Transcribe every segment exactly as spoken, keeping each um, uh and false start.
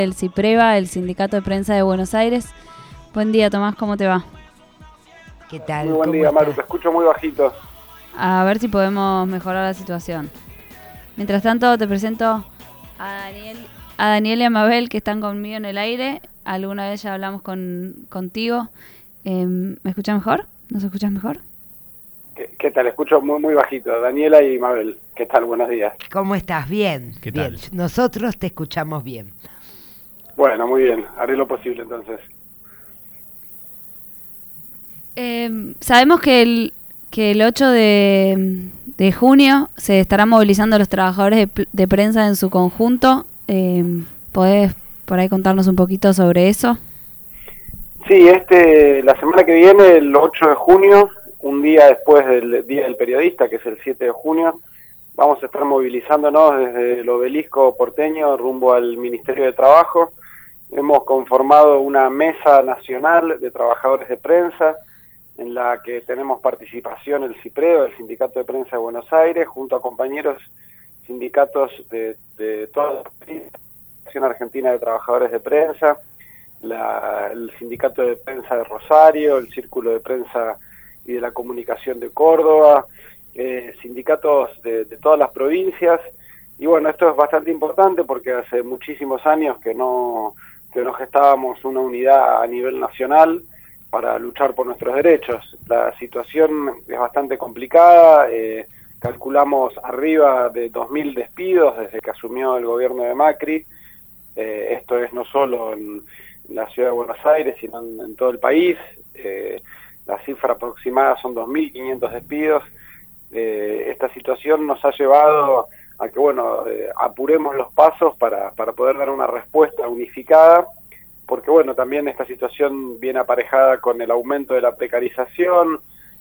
El CIPREVA, el Sindicato de Prensa de Buenos Aires. Buen día, Tomás, ¿cómo te va? ¿Qué tal? Muy buen ¿Cómo día, está? Maru, te escucho muy bajito. A ver si podemos mejorar la situación. Mientras tanto, te presento a Daniel, a Daniel y a Mabel, que están conmigo en el aire. Alguna vez ya hablamos con, contigo. Eh, ¿Me escuchas mejor? ¿Nos escuchas mejor? ¿Qué, qué tal? Escucho muy muy bajito. Daniela y Mabel, ¿qué tal? Buenos días. ¿Cómo estás? Bien, ¿Qué bien. tal? Nosotros te escuchamos bien. Bueno, muy bien, haré lo posible entonces. Eh, sabemos que el, que el ocho de, de junio se estarán movilizando los trabajadores de, pl- de prensa en su conjunto. Eh, ¿Podés por ahí contarnos un poquito sobre eso? Sí, este, la semana que viene, el ocho de junio, un día después del Día del Periodista, que es el siete de junio, vamos a estar movilizándonos desde el obelisco porteño rumbo al Ministerio de Trabajo. Hemos conformado una mesa nacional de trabajadores de prensa, en la que tenemos participación el CIPREVA, el Sindicato de Prensa de Buenos Aires, junto a compañeros sindicatos de, de toda la Asociación Argentina de Trabajadores de Prensa, la, el Sindicato de Prensa de Rosario, el Círculo de Prensa y de la Comunicación de Córdoba, eh, sindicatos de, de todas las provincias. Y bueno, esto es bastante importante porque hace muchísimos años que no, que no gestábamos una unidad a nivel nacional para luchar por nuestros derechos. La situación es bastante complicada, eh, calculamos arriba de dos mil despidos desde que asumió el gobierno de Macri. Eh, esto es no solo en, en la ciudad de Buenos Aires, sino en, en todo el país. Eh, la cifra aproximada son dos mil quinientos despidos. Eh, esta situación nos ha llevado a que, bueno, eh, apuremos los pasos para, para poder dar una respuesta unificada, porque bueno, también esta situación viene aparejada con el aumento de la precarización,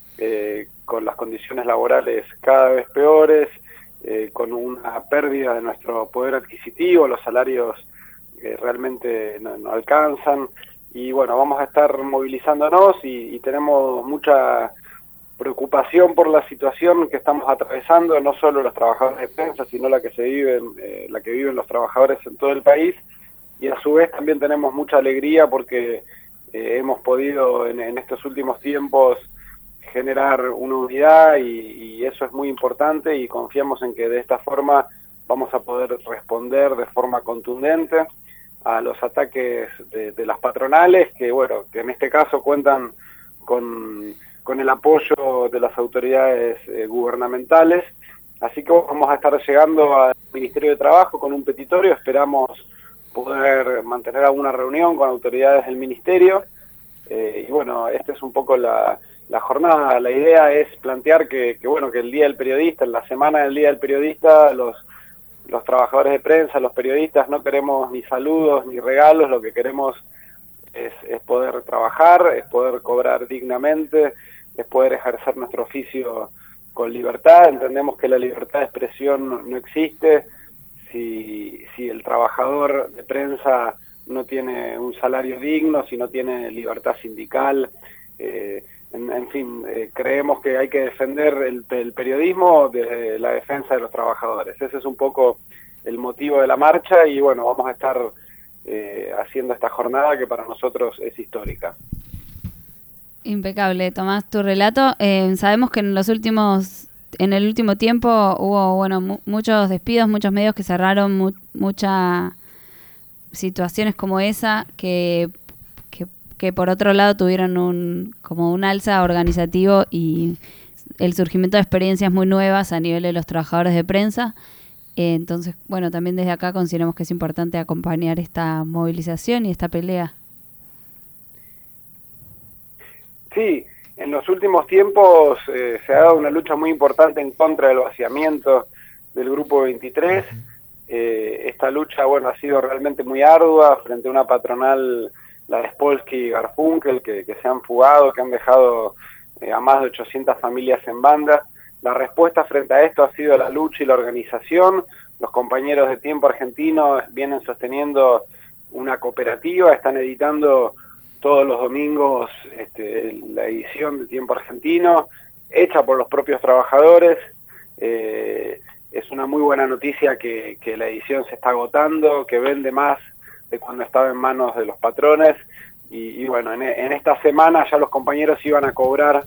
eh, con las condiciones laborales cada vez peores, eh, con una pérdida de nuestro poder adquisitivo, los salarios eh, realmente no, no alcanzan, y bueno, vamos a estar movilizándonos y, y tenemos mucha preocupación por la situación que estamos atravesando, no solo los trabajadores de prensa, sino la que se vive, eh, la que viven los trabajadores en todo el país. Y a su vez también tenemos mucha alegría porque eh, hemos podido en, en estos últimos tiempos generar una unidad y, y eso es muy importante, y confiamos en que de esta forma vamos a poder responder de forma contundente a los ataques de, de las patronales, que bueno, que en este caso cuentan con, con el apoyo de las autoridades eh, gubernamentales. Así que vamos a estar llegando al Ministerio de Trabajo con un petitorio, esperamos poder mantener alguna reunión con autoridades del ministerio, eh, y bueno, esta es un poco la, la jornada. La idea es plantear que, que bueno, que el Día del Periodista, en la semana del Día del Periodista, los, los trabajadores de prensa, los periodistas, no queremos ni saludos ni regalos, lo que queremos es, es poder trabajar, es poder cobrar dignamente, es poder ejercer nuestro oficio con libertad. Entendemos que la libertad de expresión no, no existe si, si el trabajador de prensa no tiene un salario digno, si no tiene libertad sindical. Eh, en, en fin, eh, creemos que hay que defender el, el periodismo desde la defensa de los trabajadores. Ese es un poco el motivo de la marcha y bueno, vamos a estar eh, haciendo esta jornada que para nosotros es histórica. Impecable, Tomás, tu relato. Eh, sabemos que en los últimos, en el último tiempo hubo, bueno, mu- muchos despidos, muchos medios que cerraron, mu- muchas situaciones como esa que, que, que por otro lado tuvieron un, como un alza organizativo y el surgimiento de experiencias muy nuevas a nivel de los trabajadores de prensa. Eh, entonces, bueno, también desde acá consideramos que es importante acompañar esta movilización y esta pelea. Sí, en los últimos tiempos eh, se ha dado una lucha muy importante en contra del vaciamiento del Grupo veintitrés. Eh, esta lucha, bueno, ha sido realmente muy ardua frente a una patronal, la de Spolsky y Garfunkel, que, que se han fugado, que han dejado eh, a más de ochocientas familias en banda. La respuesta frente a esto ha sido la lucha y la organización. Los compañeros de Tiempo Argentino vienen sosteniendo una cooperativa, están editando todos los domingos este, la edición de Tiempo Argentino, hecha por los propios trabajadores. Eh, es una muy buena noticia que, que la edición se está agotando, que vende más de cuando estaba en manos de los patrones. Y, y bueno, en, en esta semana ya los compañeros iban a cobrar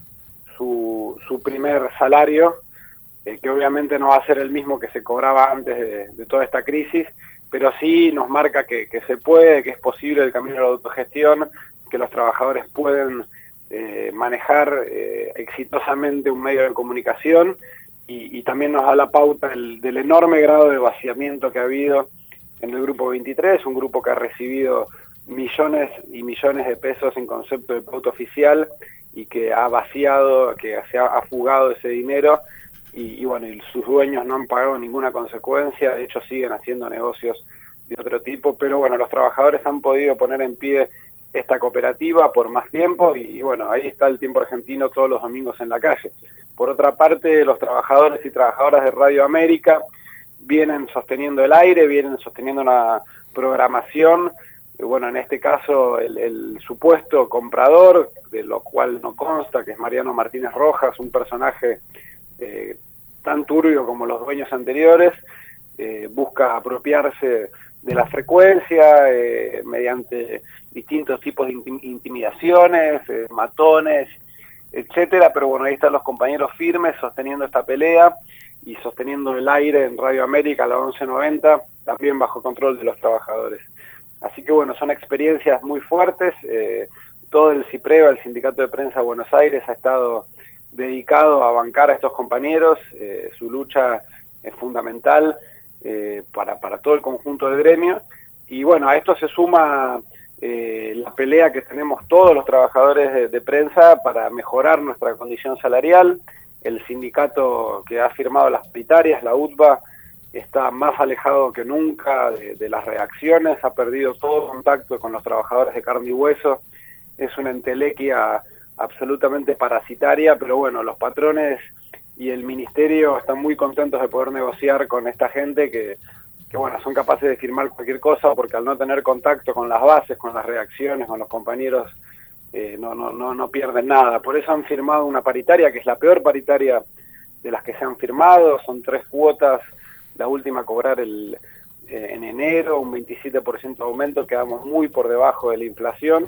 su, su primer salario, eh, que obviamente no va a ser el mismo que se cobraba antes de, de toda esta crisis, pero sí nos marca que, que se puede, que es posible el camino de la autogestión, que los trabajadores pueden eh, manejar eh, exitosamente un medio de comunicación, y, y también nos da la pauta del, del enorme grado de vaciamiento que ha habido en el Grupo veintitrés, un grupo que ha recibido millones y millones de pesos en concepto de pauta oficial y que ha vaciado, que se ha, ha fugado ese dinero, y, y bueno, y sus dueños no han pagado ninguna consecuencia, de hecho siguen haciendo negocios de otro tipo, pero bueno, los trabajadores han podido poner en pie esta cooperativa por más tiempo, y, y bueno, ahí está el Tiempo Argentino todos los domingos en la calle. Por otra parte, los trabajadores y trabajadoras de Radio América vienen sosteniendo el aire, vienen sosteniendo una programación. Bueno, en este caso el, el supuesto comprador, de lo cual no consta, que es Mariano Martínez Rojas, un personaje eh, tan turbio como los dueños anteriores, eh, busca apropiarse de la frecuencia eh, mediante distintos tipos de intimidaciones, eh, matones, etcétera. Pero bueno, ahí están los compañeros firmes sosteniendo esta pelea y sosteniendo el aire en Radio América, a la once noventa, también bajo control de los trabajadores. Así que bueno, son experiencias muy fuertes. Eh, todo el CIPREVA, el Sindicato de Prensa de Buenos Aires, ha estado dedicado a bancar a estos compañeros. Eh, su lucha es fundamental eh, para, para todo el conjunto del gremio. Y bueno, a esto se suma eh, la pelea que tenemos todos los trabajadores de, de prensa para mejorar nuestra condición salarial. El sindicato que ha firmado las paritarias, la U T B A, está más alejado que nunca de, de las reacciones, ha perdido todo contacto con los trabajadores de carne y hueso. Es una entelequia absolutamente parasitaria, pero bueno, los patrones y el ministerio están muy contentos de poder negociar con esta gente que, que bueno, son capaces de firmar cualquier cosa, porque al no tener contacto con las bases, con las reacciones, con los compañeros, eh, no, no, no, no pierden nada. Por eso han firmado una paritaria, que es la peor paritaria de las que se han firmado. Son tres cuotas, la última a cobrar el, eh, en enero, un veintisiete por ciento de aumento, quedamos muy por debajo de la inflación.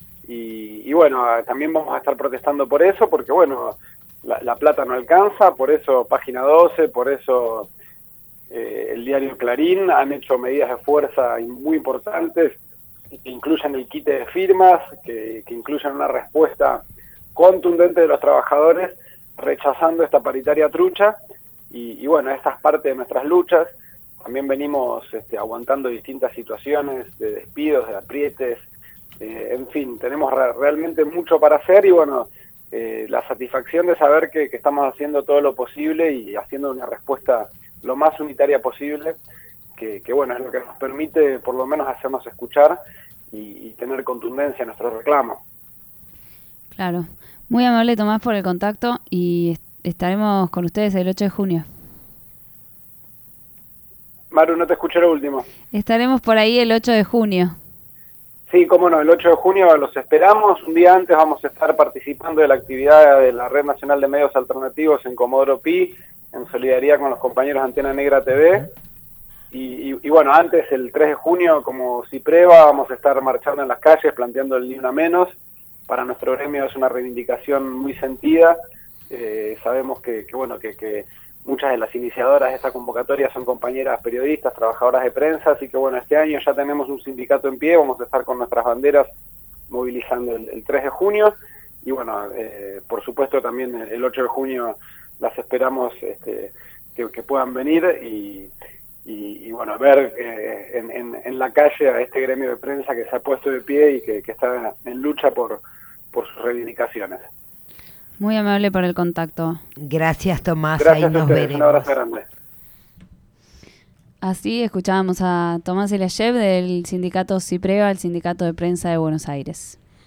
Y, y bueno, también vamos a estar protestando por eso, porque bueno, la, la plata no alcanza. Por eso Página doce, por eso eh, el diario Clarín han hecho medidas de fuerza muy importantes, que incluyen el quite de firmas, que, que incluyen una respuesta contundente de los trabajadores rechazando esta paritaria trucha. Y, y bueno, esta es parte de nuestras luchas. También venimos este, aguantando distintas situaciones de despidos, de aprietes, eh, en fin, tenemos re realmente mucho para hacer. Y bueno, eh, la satisfacción de saber que, que estamos haciendo todo lo posible y haciendo una respuesta lo más unitaria posible, que, que bueno, es lo que nos permite por lo menos hacernos escuchar y, y tener contundencia en nuestro reclamo. Claro. Muy amable, Tomás, por el contacto, y estaremos con ustedes el ocho de junio. Maru, no te escuché lo último. Estaremos por ahí el ocho de junio. Sí, cómo no, el ocho de junio los esperamos. Un día antes vamos a estar participando de la actividad de la Red Nacional de Medios Alternativos en Comodoro Pi, en solidaridad con los compañeros de Antena Negra T V. Y, y, y bueno, antes, el tres de junio, como CIPREVA, vamos a estar marchando en las calles, planteando el Ni Una Menos. Para nuestro gremio es una reivindicación muy sentida. Eh, sabemos que, que, bueno, que, que muchas de las iniciadoras de esta convocatoria son compañeras periodistas, trabajadoras de prensa, así que bueno, este año ya tenemos un sindicato en pie, vamos a estar con nuestras banderas movilizando el, el tres de junio, y bueno, eh, por supuesto también el ocho de junio las esperamos este, que, que puedan venir y, y, y bueno, ver eh, en, en, en la calle a este gremio de prensa que se ha puesto de pie y que, que está en lucha por, por sus reivindicaciones. Muy amable por el contacto. Gracias, Tomás. Gracias ahí nos a ustedes. veremos. Un abrazo grande. Así escuchábamos a Tomás Eliashev del sindicato CIPREVA, el Sindicato de Prensa de Buenos Aires.